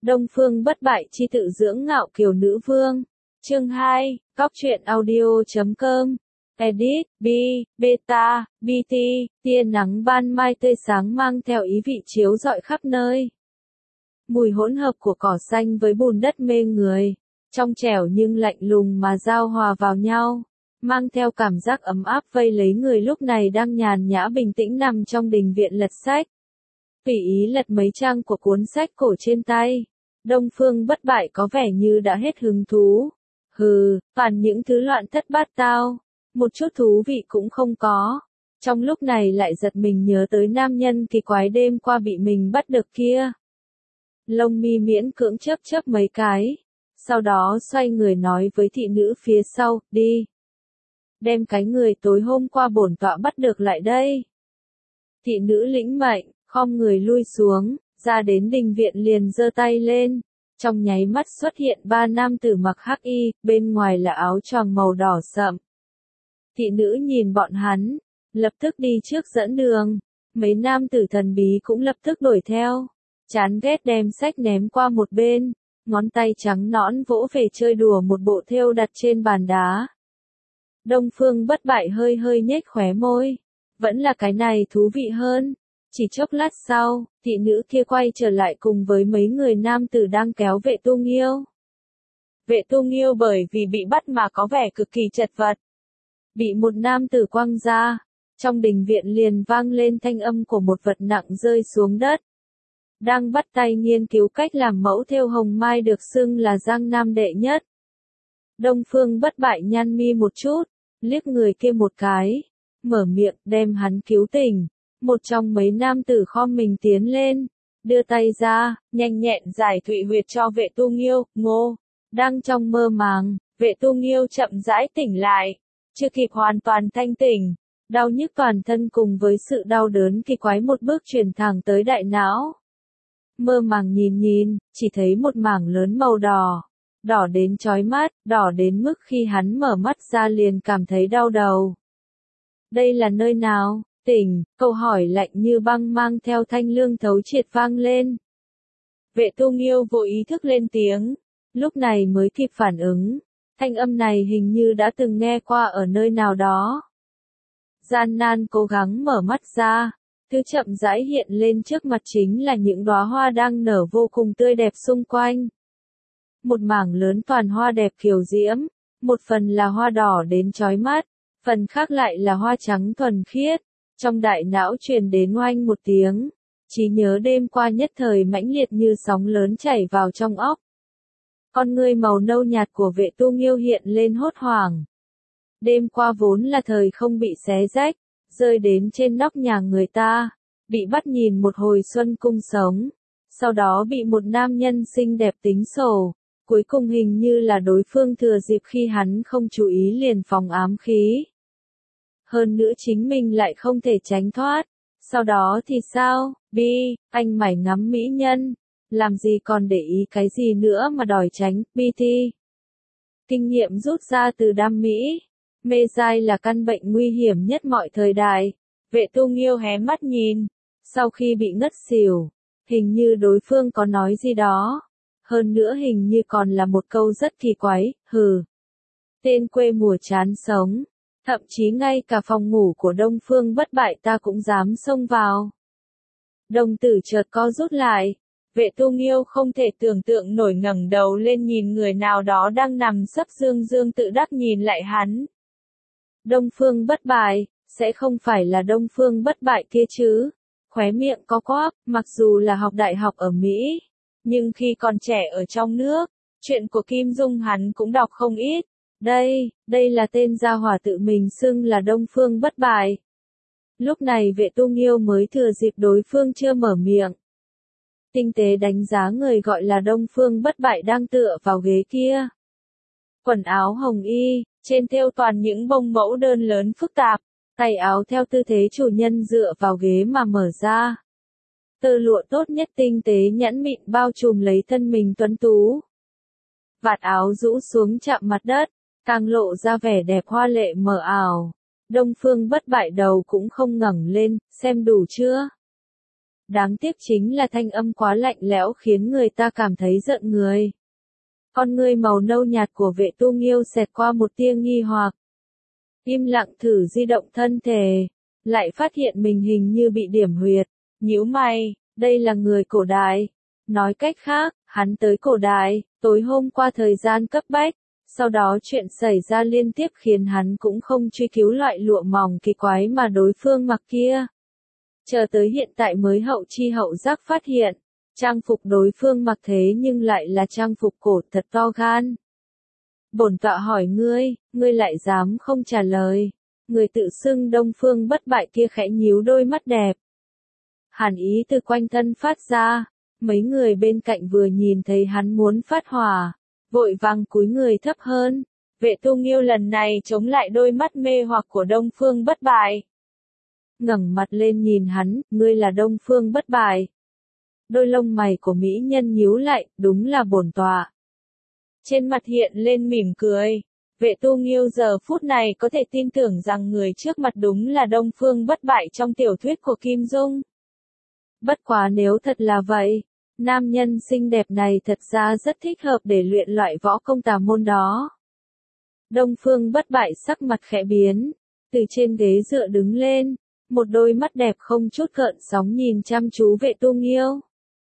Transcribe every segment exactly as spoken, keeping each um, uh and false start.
Đông Phương bất bại chi tự dưỡng ngạo kiều nữ vương. Chương hai, Góc truyện audio chấm com. Edit, B, Beta, bê tê, tia nắng ban mai tươi sáng mang theo ý vị chiếu rọi khắp nơi. Mùi hỗn hợp của cỏ xanh với bùn đất mê người, trong trẻo nhưng lạnh lùng mà giao hòa vào nhau, mang theo cảm giác ấm áp vây lấy người lúc này đang nhàn nhã bình tĩnh nằm trong đình viện lật sách. Tùy ý lật mấy trang của cuốn sách cổ trên tay, Đông Phương bất bại có vẻ như đã hết hứng thú. Hừ, toàn những thứ loạn thất bát tao, một chút thú vị cũng không có. Trong lúc này lại giật mình nhớ tới nam nhân kỳ quái đêm qua bị mình bắt được kia. Lông mi miễn cưỡng chớp chớp mấy cái, sau đó xoay người nói với thị nữ phía sau, đi. Đem cái người tối hôm qua bổn tọa bắt được lại đây. Thị nữ lĩnh mệnh, khom người lui xuống, ra đến đình viện liền giơ tay lên. Trong nháy mắt xuất hiện ba nam tử mặc hắc y, bên ngoài là áo choàng màu đỏ sậm. Thị nữ nhìn bọn hắn, lập tức đi trước dẫn đường. Mấy nam tử thần bí cũng lập tức đuổi theo. Chán ghét đem sách ném qua một bên, ngón tay trắng nõn vỗ về chơi đùa một bộ thêu đặt trên bàn đá. Đông Phương bất bại hơi hơi nhếch khóe môi. Vẫn là cái này thú vị hơn. Chỉ chốc lát sau, thị nữ kia quay trở lại cùng với mấy người nam tử đang kéo Vệ Tu Nghiêu. Vệ Tu Nghiêu bởi vì bị bắt mà có vẻ cực kỳ chật vật. Bị một nam tử quăng ra, trong đình viện liền vang lên thanh âm của một vật nặng rơi xuống đất. Đang bắt tay nghiên cứu cách làm mẫu thêu hồng mai được xưng là Giang Nam đệ nhất. Đông Phương bất bại nhăn mi một chút, liếc người kia một cái, mở miệng đem hắn cứu tỉnh. Một trong mấy nam tử khom mình tiến lên, đưa tay ra, nhanh nhẹn giải thụy huyệt cho Vệ Tu Nghiêu. Ngô, đang trong mơ màng, Vệ Tu Nghiêu chậm rãi tỉnh lại, chưa kịp hoàn toàn thanh tỉnh, đau nhức toàn thân cùng với sự đau đớn kỳ quái một bước truyền thẳng tới đại não. Mơ màng nhìn nhìn, chỉ thấy một mảng lớn màu đỏ, đỏ đến chói mắt, đỏ đến mức khi hắn mở mắt ra liền cảm thấy đau đầu. Đây là nơi nào? Tỉnh, câu hỏi lạnh như băng mang theo thanh lương thấu triệt vang lên. Vệ Tu Nghiêu vô ý thức lên tiếng, lúc này mới kịp phản ứng, thanh âm này hình như đã từng nghe qua ở nơi nào đó. Gian nan cố gắng mở mắt ra, thứ chậm rãi hiện lên trước mặt chính là những đóa hoa đang nở vô cùng tươi đẹp xung quanh. Một mảng lớn toàn hoa đẹp kiều diễm, một phần là hoa đỏ đến chói mắt, phần khác lại là hoa trắng thuần khiết. Trong đại não truyền đến oanh một tiếng, trí nhớ đêm qua nhất thời mãnh liệt như sóng lớn chảy vào trong óc. Con ngươi màu nâu nhạt của Vệ Tu Nghiêu hiện lên hốt hoảng. Đêm qua vốn là thời không bị xé rách, rơi đến trên nóc nhà người ta, bị bắt nhìn một hồi xuân cung sống, sau đó bị một nam nhân xinh đẹp tính sổ, cuối cùng hình như là đối phương thừa dịp khi hắn không chú ý liền phóng ám khí. Hơn nữa chính mình lại không thể tránh thoát. Sau đó thì sao? Bi, anh mải ngắm mỹ nhân. Làm gì còn để ý cái gì nữa mà đòi tránh, bê tê. Kinh nghiệm rút ra từ đam mỹ. Mê dai là căn bệnh nguy hiểm nhất mọi thời đại. Vệ Tu Nghiêu hé mắt nhìn. Sau khi bị ngất xỉu, hình như đối phương có nói gì đó. Hơn nữa hình như còn là một câu rất kỳ quái, hừ. Tên quê mùa chán sống. Thậm chí ngay cả phòng ngủ của Đông Phương bất bại ta cũng dám xông vào. Đồng tử chợt co rút lại. Vệ Tu Nghiêu không thể tưởng tượng nổi ngẩng đầu lên nhìn người nào đó đang nằm sấp dương dương tự đắc nhìn lại hắn. Đông Phương bất bại, sẽ không phải là Đông Phương bất bại kia chứ. Khóe miệng có quắp, mặc dù là học đại học ở Mỹ. Nhưng khi còn trẻ ở trong nước, chuyện của Kim Dung hắn cũng đọc không ít. Đây, đây là tên gia hỏa tự mình xưng là Đông Phương bất bại. Lúc này Vệ Tu Nghiêu mới thừa dịp đối phương chưa mở miệng. Tinh tế đánh giá người gọi là Đông Phương bất bại đang tựa vào ghế kia. Quần áo hồng y, trên thêu toàn những bông mẫu đơn lớn phức tạp, tay áo theo tư thế chủ nhân dựa vào ghế mà mở ra. Tơ lụa tốt nhất tinh tế nhẵn mịn bao trùm lấy thân mình tuấn tú. Vạt áo rũ xuống chạm mặt đất, càng lộ ra vẻ đẹp hoa lệ mờ ảo. Đông Phương bất bại đầu cũng không ngẩng lên, xem đủ chưa? Đáng tiếc chính là thanh âm quá lạnh lẽo khiến người ta cảm thấy giận người. Con ngươi màu nâu nhạt của Vệ Tu Nghiêu xẹt qua một tia nghi hoặc. Im lặng thử di động thân thể, lại phát hiện mình hình như bị điểm huyệt, nhíu mày, đây là người cổ đại. Nói cách khác, hắn tới cổ đại, tối hôm qua thời gian cấp bách, sau đó chuyện xảy ra liên tiếp khiến hắn cũng không truy cứu loại lụa mỏng kỳ quái mà đối phương mặc kia. Chờ tới hiện tại mới hậu chi hậu giác phát hiện, trang phục đối phương mặc thế nhưng lại là trang phục cổ thật to gan. Bổn tọa hỏi ngươi, ngươi lại dám không trả lời. Người tự xưng Đông Phương Bất Bại kia khẽ nhíu đôi mắt đẹp. Hàn ý từ quanh thân phát ra, mấy người bên cạnh vừa nhìn thấy hắn muốn phát hỏa, vội vàng cúi người thấp hơn. Vệ Tu Nghiêu lần này chống lại đôi mắt mê hoặc của Đông Phương Bất Bại. Ngẩng mặt lên nhìn hắn, ngươi là Đông Phương Bất Bại. Đôi lông mày của mỹ nhân nhíu lại, đúng là bổn tọa. Trên mặt hiện lên mỉm cười. Vệ Tu Nghiêu giờ phút này có thể tin tưởng rằng người trước mặt đúng là Đông Phương Bất Bại trong tiểu thuyết của Kim Dung. Bất quá nếu thật là vậy, nam nhân xinh đẹp này thật ra rất thích hợp để luyện loại võ công tà môn đó. Đông Phương Bất Bại sắc mặt khẽ biến, từ trên ghế dựa đứng lên, một đôi mắt đẹp không chút gợn sóng nhìn chăm chú Vệ Tu Nghiêu.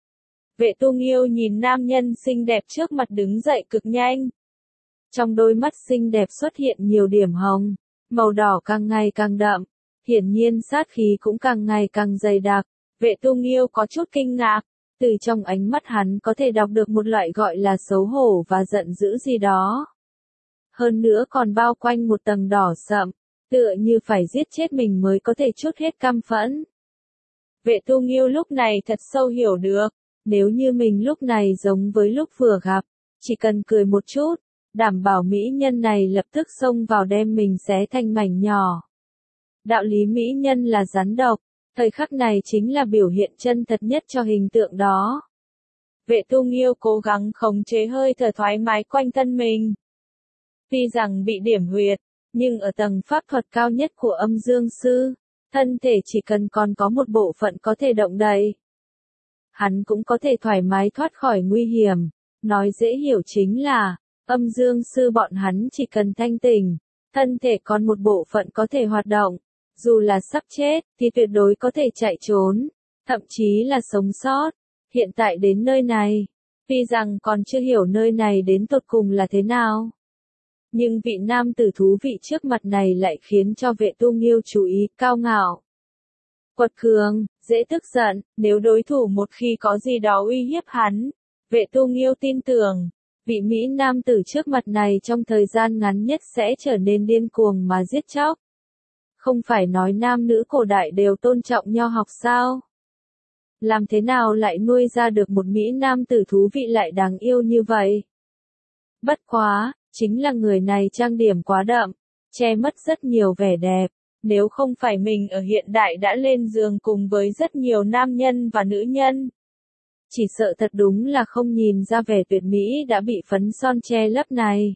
Vệ Tu Nghiêu nhìn nam nhân xinh đẹp trước mặt đứng dậy cực nhanh. Trong đôi mắt xinh đẹp xuất hiện nhiều điểm hồng, màu đỏ càng ngày càng đậm, hiển nhiên sát khí cũng càng ngày càng dày đặc. Vệ Tu Nghiêu có chút kinh ngạc, từ trong ánh mắt hắn có thể đọc được một loại gọi là xấu hổ và giận dữ gì đó. Hơn nữa còn bao quanh một tầng đỏ sậm, tựa như phải giết chết mình mới có thể trút hết căm phẫn. Vệ Tu Nghiêu lúc này thật sâu hiểu được, nếu như mình lúc này giống với lúc vừa gặp, chỉ cần cười một chút, đảm bảo mỹ nhân này lập tức xông vào đem mình xé thành mảnh nhỏ. Đạo lý mỹ nhân là rắn độc, thời khắc này chính là biểu hiện chân thật nhất cho hình tượng đó. Vệ Tu Nghiêu cố gắng khống chế hơi thở thoải mái quanh thân mình. Tuy rằng bị điểm huyệt, nhưng ở tầng pháp thuật cao nhất của Âm Dương Sư, thân thể chỉ cần còn có một bộ phận có thể động đậy, hắn cũng có thể thoải mái thoát khỏi nguy hiểm. Nói dễ hiểu chính là, Âm Dương Sư bọn hắn chỉ cần thanh tỉnh, thân thể còn một bộ phận có thể hoạt động, dù là sắp chết, thì tuyệt đối có thể chạy trốn, thậm chí là sống sót. Hiện tại đến nơi này, tuy rằng còn chưa hiểu nơi này đến tột cùng là thế nào, nhưng vị nam tử thú vị trước mặt này lại khiến cho Vệ Tu Nghiêu chú ý, cao ngạo, quật cường, dễ tức giận. Nếu đối thủ một khi có gì đó uy hiếp hắn, Vệ Tu Nghiêu tin tưởng, vị mỹ nam tử trước mặt này trong thời gian ngắn nhất sẽ trở nên điên cuồng mà giết chóc. Không phải nói nam nữ cổ đại đều tôn trọng nho học sao? Làm thế nào lại nuôi ra được một mỹ nam tử thú vị lại đáng yêu như vậy? Bất quá, chính là người này trang điểm quá đậm, che mất rất nhiều vẻ đẹp. Nếu không phải mình ở hiện đại đã lên giường cùng với rất nhiều nam nhân và nữ nhân, chỉ sợ thật đúng là không nhìn ra vẻ tuyệt mỹ đã bị phấn son che lấp này.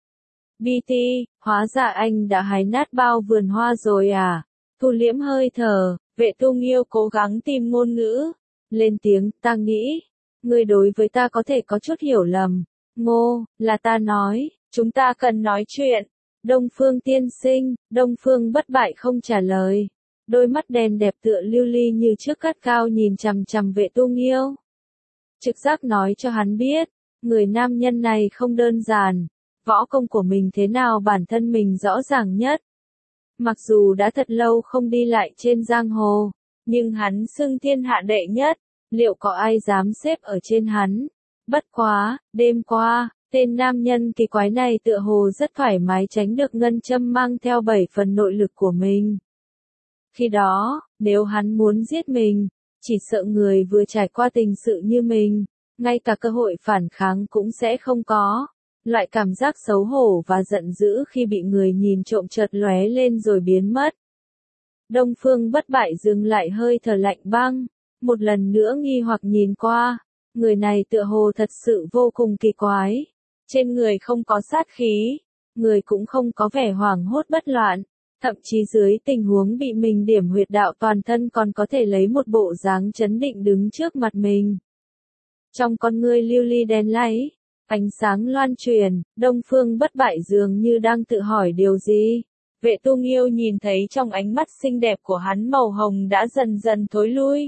bê tê, hóa ra anh đã hái nát bao vườn hoa rồi à? Thu liễm hơi thở, Vệ Tu Nghiêu cố gắng tìm ngôn ngữ, lên tiếng, ta nghĩ, ngươi đối với ta có thể có chút hiểu lầm. Ngô, là ta nói, chúng ta cần nói chuyện. Đông Phương tiên sinh, Đông Phương Bất Bại không trả lời. Đôi mắt đen đẹp tựa lưu ly như trước gắt cao nhìn chằm chằm Vệ Tu Nghiêu. Trực giác nói cho hắn biết, người nam nhân này không đơn giản. Võ công của mình thế nào bản thân mình rõ ràng nhất. Mặc dù đã thật lâu không đi lại trên giang hồ, nhưng hắn xưng thiên hạ đệ nhất, liệu có ai dám xếp ở trên hắn? Bất quá, đêm qua, tên nam nhân kỳ quái này tựa hồ rất thoải mái tránh được ngân châm mang theo bảy phần nội lực của mình. Khi đó, nếu hắn muốn giết mình, chỉ sợ người vừa trải qua tình sự như mình, ngay cả cơ hội phản kháng cũng sẽ không có. Loại cảm giác xấu hổ và giận dữ khi bị người nhìn trộm chợt lóe lên rồi biến mất. Đông Phương Bất Bại dừng lại hơi thở lạnh băng, một lần nữa nghi hoặc nhìn qua, người này tựa hồ thật sự vô cùng kỳ quái. Trên người không có sát khí, người cũng không có vẻ hoảng hốt bất loạn, Thậm chí dưới tình huống bị mình điểm huyệt đạo toàn thân còn có thể lấy một bộ dáng chấn định đứng trước mặt mình. Trong con ngươi lưu ly đen láy, ánh sáng loan truyền, Đông Phương Bất Bại dường như đang tự hỏi điều gì. Vệ Tu Nghiêu nhìn thấy trong ánh mắt xinh đẹp của hắn màu hồng đã dần dần thối lui.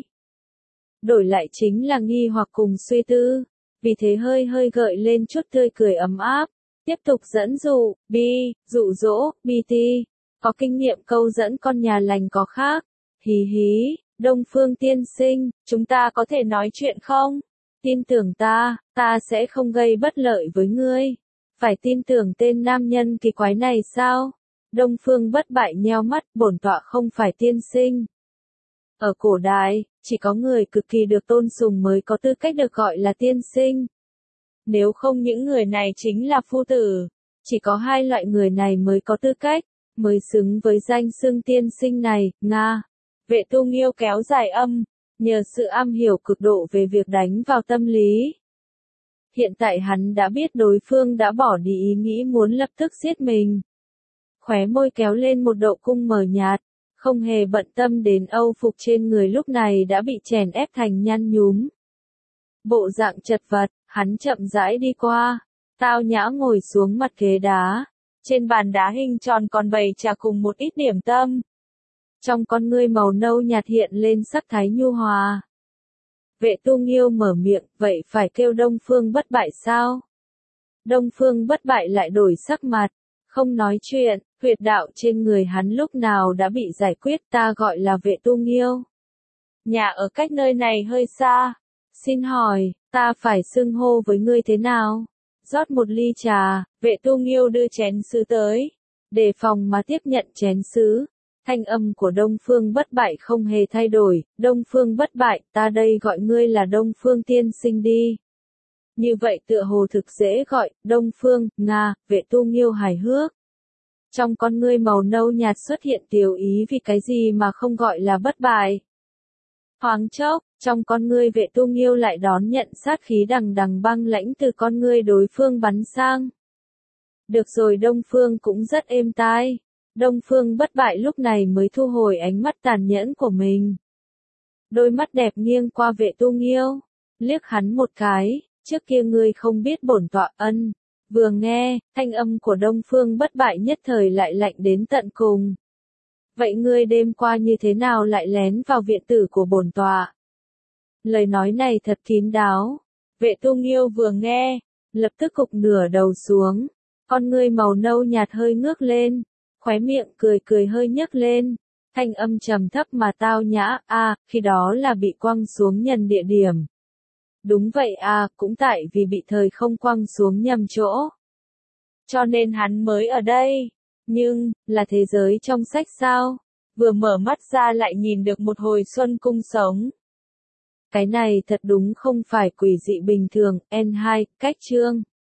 Đổi lại chính là nghi hoặc cùng suy tư, vì thế hơi hơi gợi lên chút tươi cười ấm áp, tiếp tục dẫn dụ, bi, dụ dỗ, bi ti, có kinh nghiệm câu dẫn con nhà lành có khác, hí hí, Đông Phương tiên sinh, chúng ta có thể nói chuyện không? Tin tưởng ta, ta sẽ không gây bất lợi với ngươi. Phải tin tưởng tên nam nhân kỳ quái này sao? Đông Phương Bất Bại nheo mắt, bổn tọa không phải tiên sinh. Ở cổ đại, chỉ có người cực kỳ được tôn sùng mới có tư cách được gọi là tiên sinh. Nếu không những người này chính là phu tử. Chỉ có hai loại người này mới có tư cách, mới xứng với danh xưng tiên sinh này, Nga. Vệ Tu Nghiêu kéo dài âm, nhờ sự am hiểu cực độ về việc đánh vào tâm lý. Hiện tại hắn đã biết đối phương đã bỏ đi ý nghĩ muốn lập tức giết mình. Khóe môi kéo lên một độ cung mờ nhạt, không hề bận tâm đến âu phục trên người lúc này đã bị chèn ép thành nhăn nhúm. Bộ dạng chật vật, hắn chậm rãi đi qua, tao nhã ngồi xuống mặt ghế đá. Trên bàn đá hình tròn còn bày trà cùng một ít điểm tâm. Trong con ngươi màu nâu nhạt hiện lên sắc thái nhu hòa. Vệ Tu Nghiêu mở miệng, vậy phải kêu Đông Phương Bất Bại sao? Đông Phương Bất Bại lại đổi sắc mặt, không nói chuyện, huyệt đạo trên người hắn lúc nào đã bị giải quyết, ta gọi là Vệ Tu Nghiêu. Nhà ở cách nơi này hơi xa, xin hỏi, ta phải xưng hô với ngươi thế nào? Rót một ly trà, Vệ Tu Nghiêu đưa chén sứ tới, đề phòng mà tiếp nhận chén sứ. Thanh âm của Đông Phương Bất Bại không hề thay đổi, Đông Phương Bất Bại, ta đây gọi ngươi là Đông Phương tiên sinh đi. Như vậy tựa hồ thực dễ gọi, Đông Phương, Nga, Vệ Tu Nghiêu hài hước. Trong con ngươi màu nâu nhạt xuất hiện tiểu ý vì cái gì mà không gọi là Bất Bại. Thoáng chốc, trong con ngươi Vệ Tu Nghiêu lại đón nhận sát khí đằng đằng băng lãnh từ con ngươi đối phương bắn sang. Được rồi, Đông Phương cũng rất êm tai. Đông Phương Bất Bại lúc này mới thu hồi ánh mắt tàn nhẫn của mình. Đôi mắt đẹp nghiêng qua Vệ Tu Nghiêu, liếc hắn một cái, trước kia ngươi không biết bổn tọa ân. Vừa nghe, thanh âm của Đông Phương Bất Bại nhất thời lại lạnh đến tận cùng. Vậy ngươi đêm qua như thế nào lại lén vào viện tử của bổn tọa? Lời nói này thật kín đáo. Vệ Tu Nghiêu vừa nghe, lập tức cụp nửa đầu xuống, con ngươi màu nâu nhạt hơi ngước lên. Khóe miệng cười cười hơi nhấc lên, thanh âm trầm thấp mà tao nhã, a, à, khi đó là bị quăng xuống nhầm địa điểm. Đúng vậy à, cũng tại vì bị thời không quăng xuống nhầm chỗ. Cho nên hắn mới ở đây. Nhưng, là thế giới trong sách sao? Vừa mở mắt ra lại nhìn được một hồi xuân cung sống. Cái này thật đúng không phải quỷ dị bình thường, N hai, cách chương.